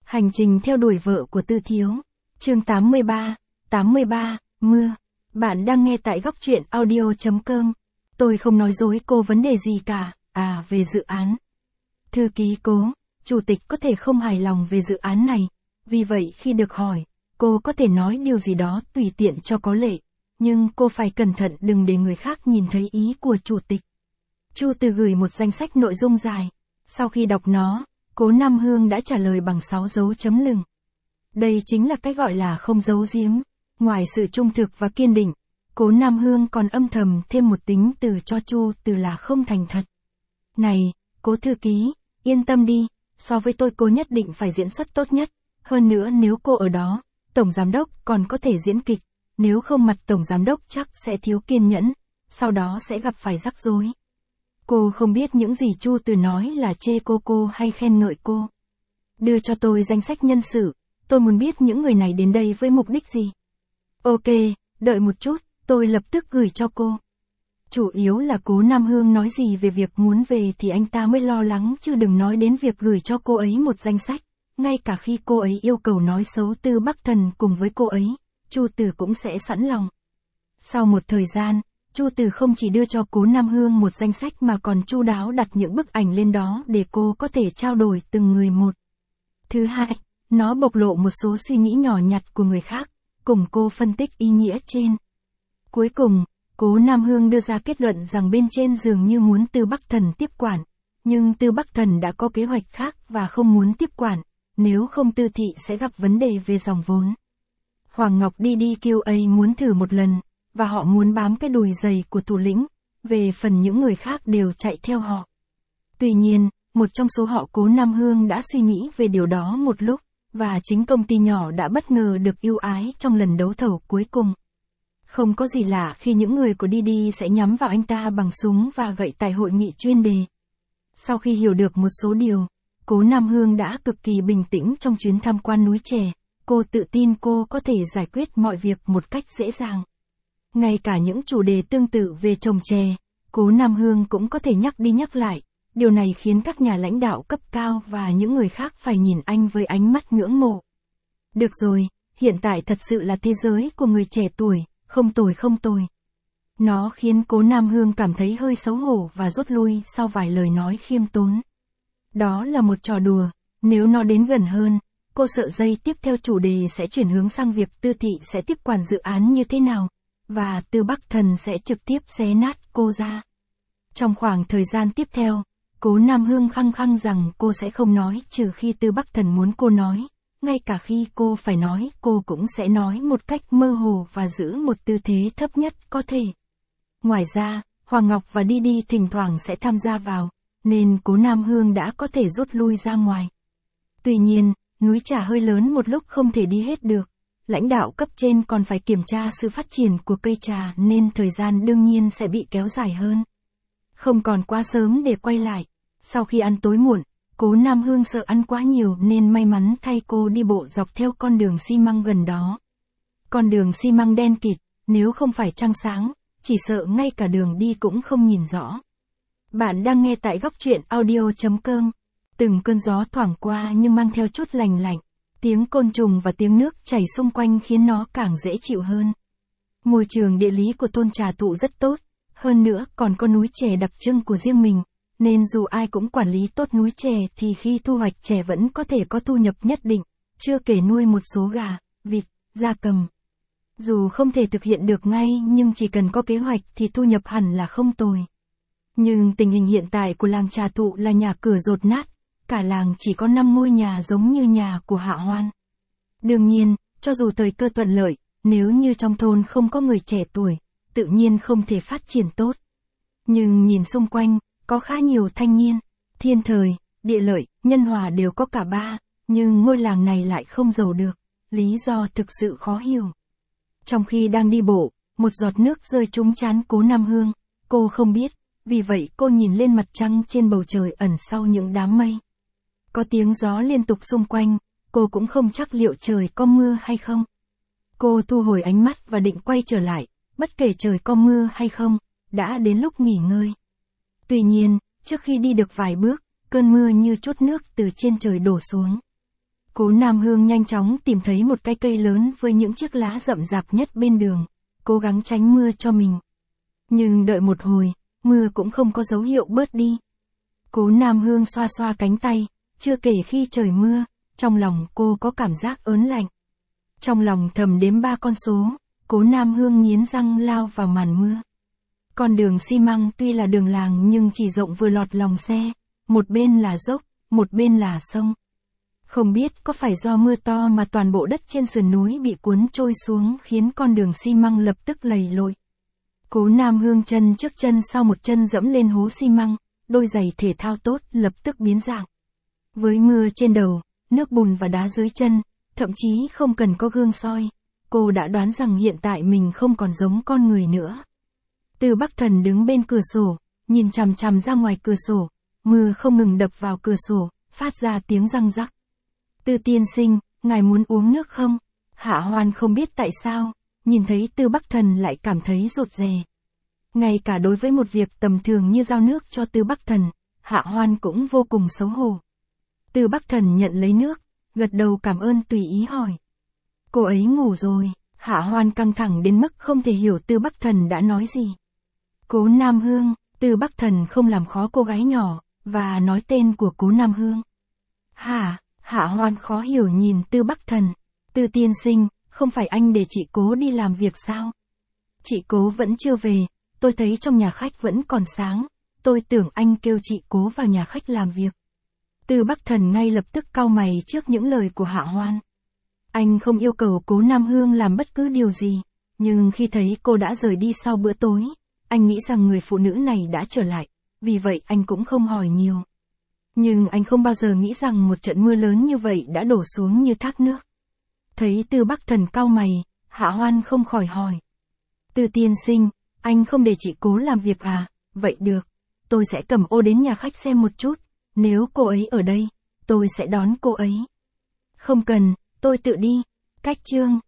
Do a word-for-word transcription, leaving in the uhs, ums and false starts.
Hành trình theo đuổi vợ của Tư Thiếu. Chương tám mươi ba, tám mươi ba, mưa. Bạn đang nghe tại góc truyện audio chấm com. Tôi không nói dối cô vấn đề gì cả, à về dự án. Thư ký Cố, chủ tịch có thể không hài lòng về dự án này, vì vậy khi được hỏi, cô có thể nói điều gì đó tùy tiện cho có lệ, nhưng cô phải cẩn thận đừng để người khác nhìn thấy ý của chủ tịch. Chu Từ gửi một danh sách nội dung dài, sau khi đọc nó, Cố Nam Hương đã trả lời bằng sáu dấu chấm lửng. Đây chính là cách gọi là không giấu giếm, ngoài sự trung thực và kiên định, Cố Nam Hương còn âm thầm thêm một tính từ cho Chu Từ là không thành thật. Này, Cố thư ký, yên tâm đi, so với tôi cô nhất định phải diễn xuất tốt nhất, hơn nữa nếu cô ở đó, tổng giám đốc còn có thể diễn kịch, nếu không mặt tổng giám đốc chắc sẽ thiếu kiên nhẫn, sau đó sẽ gặp phải rắc rối. Cô không biết những gì Chu Từ nói là chê cô cô hay khen ngợi cô. Đưa cho tôi danh sách nhân sự, tôi muốn biết những người này đến đây với mục đích gì. Ok, đợi một chút, tôi lập tức gửi cho cô. Chủ yếu là Cố Nam Hương nói gì về việc muốn về thì anh ta mới lo lắng chứ đừng nói đến việc gửi cho cô ấy một danh sách. Ngay cả khi cô ấy yêu cầu nói xấu Tư Bắc Thần cùng với cô ấy, Chu Từ cũng sẽ sẵn lòng. Sau một thời gian, Chu Từ không chỉ đưa cho Cố Nam Hương một danh sách mà còn chu đáo đặt những bức ảnh lên đó để cô có thể trao đổi từng người một. Thứ hai, nó bộc lộ một số suy nghĩ nhỏ nhặt của người khác, cùng cô phân tích ý nghĩa trên. Cuối cùng, Cố Nam Hương đưa ra kết luận rằng bên trên dường như muốn Tư Bắc Thần tiếp quản, nhưng Tư Bắc Thần đã có kế hoạch khác và không muốn tiếp quản, nếu không Tư thị sẽ gặp vấn đề về dòng vốn. Hoàng Ngọc đi đi kêu ấy muốn thử một lần, và họ muốn bám cái đùi giày của thủ lĩnh, về phần những người khác đều chạy theo họ. Tuy nhiên, một trong số họ Cố Nam Hương đã suy nghĩ về điều đó một lúc, và chính công ty nhỏ đã bất ngờ được ưu ái trong lần đấu thầu cuối cùng. Không có gì lạ khi những người của Didi sẽ nhắm vào anh ta bằng súng và gậy tại hội nghị chuyên đề. Sau khi hiểu được một số điều, Cố Nam Hương đã cực kỳ bình tĩnh trong chuyến tham quan núi chè, cô tự tin cô có thể giải quyết mọi việc một cách dễ dàng. Ngay cả những chủ đề tương tự về trồng chè, Cố Nam Hương cũng có thể nhắc đi nhắc lại, điều này khiến các nhà lãnh đạo cấp cao và những người khác phải nhìn anh với ánh mắt ngưỡng mộ. Được rồi, hiện tại thật sự là thế giới của người trẻ tuổi, không tồi không tồi. Nó khiến Cố Nam Hương cảm thấy hơi xấu hổ và rút lui sau vài lời nói khiêm tốn. Đó là một trò đùa, nếu nó đến gần hơn, cô sợ giây tiếp theo chủ đề sẽ chuyển hướng sang việc Tư thị sẽ tiếp quản dự án như thế nào, và Tư Bắc Thần sẽ trực tiếp xé nát cô ra. Trong khoảng thời gian tiếp theo, Cố Nam Hương khăng khăng rằng cô sẽ không nói trừ khi Tư Bắc Thần muốn cô nói, ngay cả khi cô phải nói cô cũng sẽ nói một cách mơ hồ và giữ một tư thế thấp nhất có thể. Ngoài ra, Hoàng Ngọc và Didi thỉnh thoảng sẽ tham gia vào, nên Cố Nam Hương đã có thể rút lui ra ngoài. Tuy nhiên, núi trà hơi lớn một lúc không thể đi hết được, lãnh đạo cấp trên còn phải kiểm tra sự phát triển của cây trà nên thời gian đương nhiên sẽ bị kéo dài hơn. Không còn quá sớm để quay lại, sau khi ăn tối muộn, Cố Nam Hương sợ ăn quá nhiều nên may mắn thay cô đi bộ dọc theo con đường xi măng gần đó. Con đường xi măng đen kịt, nếu không phải trăng sáng, chỉ sợ ngay cả đường đi cũng không nhìn rõ. Bạn đang nghe tại góc truyện audio chấm com. Từng cơn gió thoảng qua nhưng mang theo chút lành lạnh, tiếng côn trùng và tiếng nước chảy xung quanh khiến nó càng dễ chịu hơn. Môi trường địa lý của thôn Trà Tụ rất tốt, hơn nữa còn có núi chè đặc trưng của riêng mình, nên dù ai cũng quản lý tốt núi chè thì khi thu hoạch chè vẫn có thể có thu nhập nhất định, chưa kể nuôi một số gà, vịt, gia cầm. Dù không thể thực hiện được ngay nhưng chỉ cần có kế hoạch thì thu nhập hẳn là không tồi. Nhưng tình hình hiện tại của làng Trà Tụ là nhà cửa dột nát, cả làng chỉ có năm ngôi nhà giống như nhà của Hạ Hoan. Đương nhiên, cho dù thời cơ thuận lợi, nếu như trong thôn không có người trẻ tuổi, tự nhiên không thể phát triển tốt. Nhưng nhìn xung quanh, có khá nhiều thanh niên, Thiên Thời, Địa Lợi, Nhân Hòa đều có cả ba, nhưng ngôi làng này lại không giàu được, lý do thực sự khó hiểu. Trong khi đang đi bộ, một giọt nước rơi trúng trán Cố Nam Hương, cô không biết, vì vậy cô nhìn lên mặt trăng trên bầu trời ẩn sau những đám mây. Có tiếng gió liên tục xung quanh, cô cũng không chắc liệu trời có mưa hay không. Cô thu hồi ánh mắt và định quay trở lại, bất kể trời có mưa hay không, đã đến lúc nghỉ ngơi. Tuy nhiên, trước khi đi được vài bước, cơn mưa như chút nước từ trên trời đổ xuống. Cố Nam Hương nhanh chóng tìm thấy một cái cây lớn với những chiếc lá rậm rạp nhất bên đường, cố gắng tránh mưa cho mình. Nhưng đợi một hồi, mưa cũng không có dấu hiệu bớt đi. Cố Nam Hương xoa xoa cánh tay, chưa kể khi trời mưa, trong lòng cô có cảm giác ớn lạnh. Trong lòng thầm đếm ba con số, Cố Nam Hương nghiến răng lao vào màn mưa. Con đường xi măng tuy là đường làng nhưng chỉ rộng vừa lọt lòng xe, một bên là dốc, một bên là sông. Không biết có phải do mưa to mà toàn bộ đất trên sườn núi bị cuốn trôi xuống khiến con đường xi măng lập tức lầy lội. Cố Nam Hương chân trước chân sau một chân dẫm lên hố xi măng, đôi giày thể thao tốt lập tức biến dạng. Với mưa trên đầu, nước bùn và đá dưới chân, thậm chí không cần có gương soi, cô đã đoán rằng hiện tại mình không còn giống con người nữa. Từ Bắc Thần đứng bên cửa sổ, nhìn chằm chằm ra ngoài cửa sổ, mưa không ngừng đập vào cửa sổ, phát ra tiếng răng rắc. Tư tiên sinh, ngài muốn uống nước không? Hạ Hoan không biết tại sao, nhìn thấy Tư Bắc Thần lại cảm thấy rụt rè. Ngay cả đối với một việc tầm thường như giao nước cho Tư Bắc Thần, Hạ Hoan cũng vô cùng xấu hổ. Tư Bắc Thần nhận lấy nước, gật đầu cảm ơn tùy ý hỏi. Cô ấy ngủ rồi. Hạ Hoan căng thẳng đến mức không thể hiểu Tư Bắc Thần đã nói gì. Cố Nam Hương, Tư Bắc Thần không làm khó cô gái nhỏ, và nói tên của Cố Nam Hương. Hả? Hạ Hoan khó hiểu nhìn Tư Bắc Thần. Tư tiên sinh, không phải anh để chị Cố đi làm việc sao? Chị Cố vẫn chưa về, tôi thấy trong nhà khách vẫn còn sáng, tôi tưởng anh kêu chị Cố vào nhà khách làm việc. Tư Bắc Thần ngay lập tức cau mày trước những lời của Hạ Hoan. Anh không yêu cầu Cố Nam Hương làm bất cứ điều gì, nhưng khi thấy cô đã rời đi sau bữa tối, anh nghĩ rằng người phụ nữ này đã trở lại, vì vậy anh cũng không hỏi nhiều. Nhưng anh không bao giờ nghĩ rằng một trận mưa lớn như vậy đã đổ xuống như thác nước. Thấy Tư Bắc Thần cau mày, Hạ Hoan không khỏi hỏi. Tư tiên sinh, anh không để chị Cố làm việc à? Vậy được, tôi sẽ cầm ô đến nhà khách xem một chút, nếu cô ấy ở đây, tôi sẽ đón cô ấy. Không cần, tôi tự đi. Cách chương